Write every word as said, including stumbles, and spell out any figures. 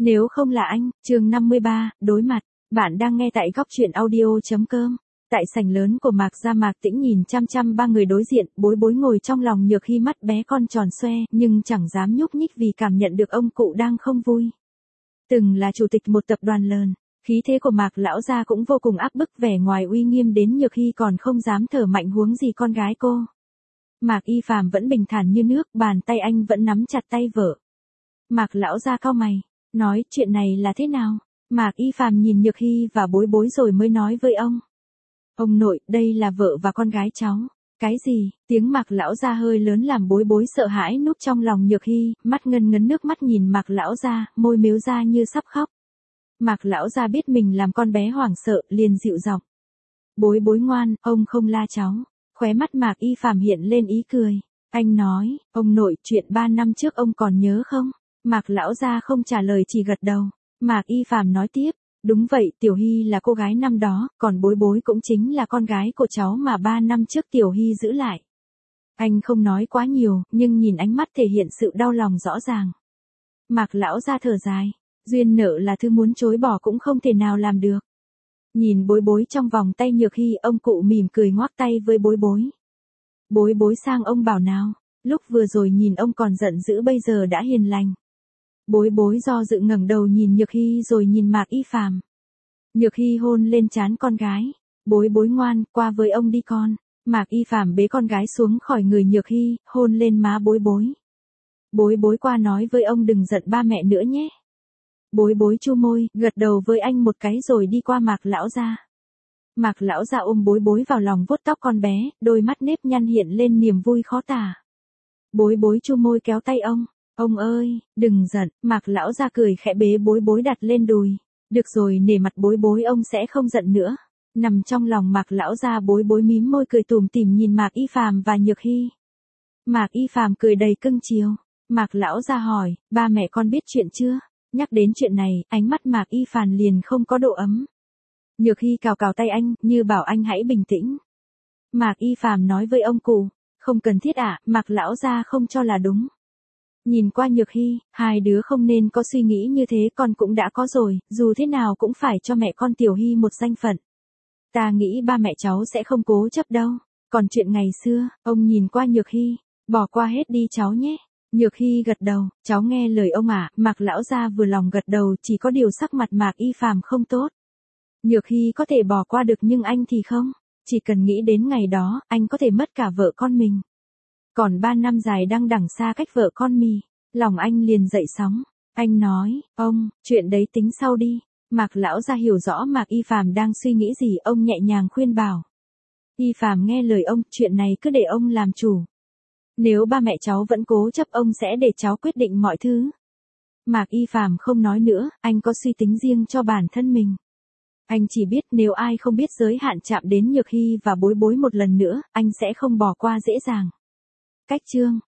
Nếu không là anh, chương năm mươi ba, đối mặt. Bạn đang nghe tại góc truyện audio.com. Tại sảnh lớn của Mạc gia, Mạc Tĩnh nhìn chăm chăm ba người đối diện, Bối Bối ngồi trong lòng Nhược Hy mắt bé con tròn xoe, nhưng chẳng dám nhúc nhích vì cảm nhận được ông cụ đang không vui. Từng là chủ tịch một tập đoàn lớn, khí thế của Mạc lão gia cũng vô cùng áp bức, vẻ ngoài uy nghiêm đến Nhược Hy còn không dám thở mạnh huống gì con gái cô. Mạc Y Phàm vẫn bình thản như nước, bàn tay anh vẫn nắm chặt tay vợ. Mạc lão gia cau mày, nói chuyện này là thế nào? Mạc Y Phàm nhìn Nhược Hy và Bối Bối rồi mới nói với ông. Ông nội, đây là vợ và con gái cháu. Cái gì? Tiếng Mạc lão gia hơi lớn làm Bối Bối sợ hãi núp trong lòng Nhược Hy, mắt ngân ngấn nước mắt nhìn Mạc lão gia, môi mếu ra như sắp khóc. Mạc lão gia biết mình làm con bé hoảng sợ, liền dịu giọng. Bối Bối ngoan, ông không la cháu. Khóe mắt Mạc Y Phàm hiện lên ý cười. Anh nói, ông nội, chuyện ba năm trước ông còn nhớ không? Mạc lão gia không trả lời chỉ gật đầu. Mạc Y Phàm nói tiếp, đúng vậy, Tiểu Hy là cô gái năm đó, còn Bối Bối cũng chính là con gái của cháu mà ba năm trước Tiểu Hy giữ lại. Anh không nói quá nhiều, nhưng nhìn ánh mắt thể hiện sự đau lòng rõ ràng. Mạc lão gia thở dài, duyên nợ là thứ muốn chối bỏ cũng không thể nào làm được. Nhìn Bối Bối trong vòng tay Nhược Hy, ông cụ mỉm cười ngoắc tay với Bối Bối. Bối Bối sang ông bảo nào, lúc vừa rồi nhìn ông còn giận dữ bây giờ đã hiền lành. Bối Bối do dự ngẩng đầu nhìn Nhược Hy rồi nhìn Mạc Y Phàm. Nhược Hy hôn lên trán con gái. Bối Bối ngoan, qua với ông đi con. Mạc Y Phàm bế con gái xuống khỏi người Nhược Hy, hôn lên má Bối Bối. Bối Bối qua nói với ông đừng giận ba mẹ nữa nhé. Bối Bối chu môi, gật đầu với anh một cái rồi đi qua Mạc lão gia. Mạc lão gia ôm Bối Bối vào lòng vuốt tóc con bé, đôi mắt nếp nhăn hiện lên niềm vui khó tả. Bối Bối chu môi kéo tay ông. Ông ơi, đừng giận, Mạc lão gia cười khẽ bế Bối Bối đặt lên đùi. Được rồi, nể mặt Bối Bối ông sẽ không giận nữa. Nằm trong lòng Mạc lão gia, Bối Bối mím môi cười tủm tỉm nhìn Mạc Y Phàm và Nhược Hy. Mạc Y Phàm cười đầy cưng chiều. Mạc lão gia hỏi, ba mẹ con biết chuyện chưa? Nhắc đến chuyện này, ánh mắt Mạc Y Phàm liền không có độ ấm. Nhược Hy cào cào tay anh, như bảo anh hãy bình tĩnh. Mạc Y Phàm nói với ông cụ, không cần thiết ạ, à, Mạc lão gia không cho là đúng. Nhìn qua Nhược Hy, hai đứa không nên có suy nghĩ như thế, con cũng đã có rồi, dù thế nào cũng phải cho mẹ con Tiểu Hy một danh phận. Ta nghĩ ba mẹ cháu sẽ không cố chấp đâu. Còn chuyện ngày xưa, ông nhìn qua Nhược Hy, bỏ qua hết đi cháu nhé. Nhược Hy gật đầu, cháu nghe lời ông ạ. À. Mạc lão gia vừa lòng gật đầu, chỉ có điều sắc mặt Mạc Y Phàm không tốt. Nhược Hy có thể bỏ qua được nhưng anh thì không. Chỉ cần nghĩ đến ngày đó, anh có thể mất cả vợ con mình. Còn ba năm dài đang đằng xa cách vợ con mì, lòng anh liền dậy sóng. Anh nói, ông, chuyện đấy tính sau đi. Mạc lão gia hiểu rõ Mạc Y Phàm đang suy nghĩ gì, ông nhẹ nhàng khuyên bảo. Y Phàm nghe lời ông, chuyện này cứ để ông làm chủ. Nếu ba mẹ cháu vẫn cố chấp ông sẽ để cháu quyết định mọi thứ. Mạc Y Phàm không nói nữa, anh có suy tính riêng cho bản thân mình. Anh chỉ biết nếu ai không biết giới hạn chạm đến Nhược Hy và Bối Bối một lần nữa, anh sẽ không bỏ qua dễ dàng. Cách chương